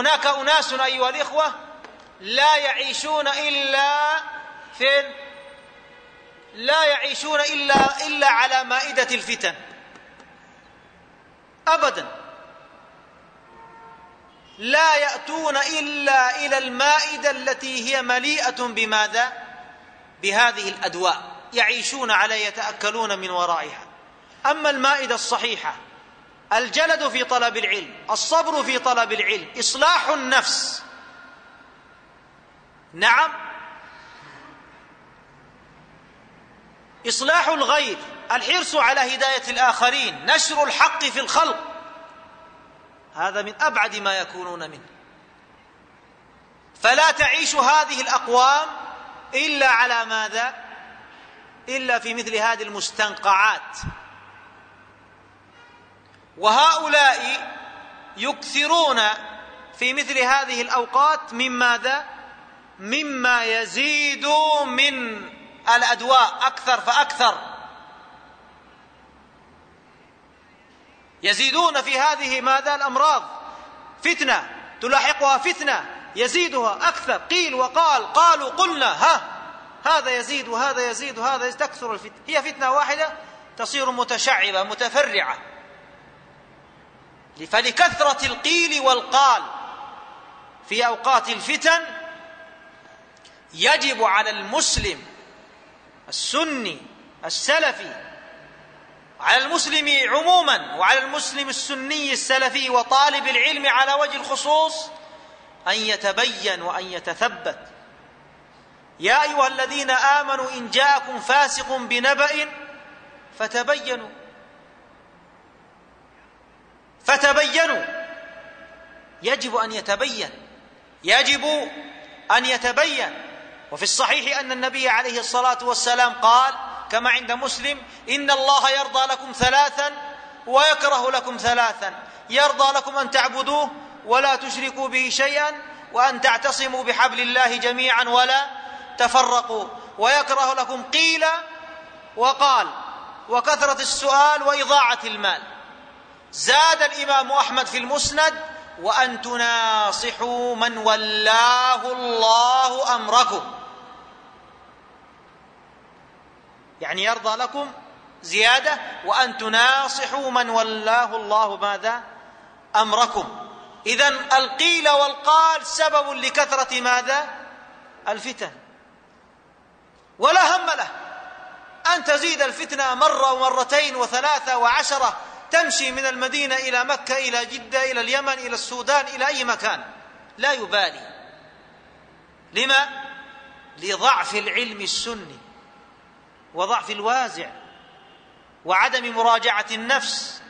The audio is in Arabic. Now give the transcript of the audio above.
هناك أناس أيها الإخوة لا يعيشون إلا فين؟ لا يعيشون إلا على مائدة الفتن أبدا، لا يأتون إلا إلى المائدة التي هي مليئة بماذا؟ بهذه الأدواء، يعيشون على يتأكلون من ورائها. أما المائدة الصحيحة، الجلد في طلب العلم، الصبر في طلب العلم، إصلاح النفس، نعم، إصلاح الغير، الحرص على هداية الآخرين، نشر الحق في الخلق، هذا من أبعد ما يكونون منه. فلا تعيش هذه الأقوام إلا على ماذا؟ إلا في مثل هذه المستنقعات. وهؤلاء يكثرون في مثل هذه الأوقات من ماذا؟ مما يزيد من الأدواء أكثر فأكثر، يزيدون في هذه ماذا؟ الأمراض، فتنة تلاحقها فتنة يزيدها أكثر، قيل وقال، قالوا قلنا، هذا يزيد وهذا يزيد وهذا يزيد، تكثر الفتنة، هي فتنة واحدة تصير متشعبة متفرعة. فلكثرة القيل والقال في أوقات الفتن يجب على المسلم السني السلفي، على المسلم عموما وعلى المسلم السني السلفي وطالب العلم على وجه الخصوص أن يتبين وأن يتثبت. يا أيها الذين آمنوا إن جاءكم فاسق بنبأ فتبينوا يجب أن يتبين، يجب أن يتبين. وفي الصحيح أن النبي عليه الصلاة والسلام قال كما عند مسلم: إن الله يرضى لكم ثلاثا ويكره لكم ثلاثا، يرضى لكم أن تعبدوه ولا تشركوا به شيئا، وأن تعتصموا بحبل الله جميعا ولا تفرقوا، ويكره لكم قيل وقال وكثرة السؤال وإضاعة المال. زاد الإمام أحمد في المسند: وأن تناصحوا من ولاه الله أمركم، يعني يرضى لكم زيادة: وأن تناصحوا من ولاه الله ماذا؟ أمركم. إذن القيل والقال سبب لكثرة ماذا؟ الفتن، ولا هم له أن تزيد الفتنة مرة ومرتين وثلاثة وعشرة، تمشي من المدينة إلى مكة إلى جدة إلى اليمن إلى السودان إلى أي مكان، لا يبالي. لما؟ لضعف العلم السني وضعف الوازع وعدم مراجعة النفس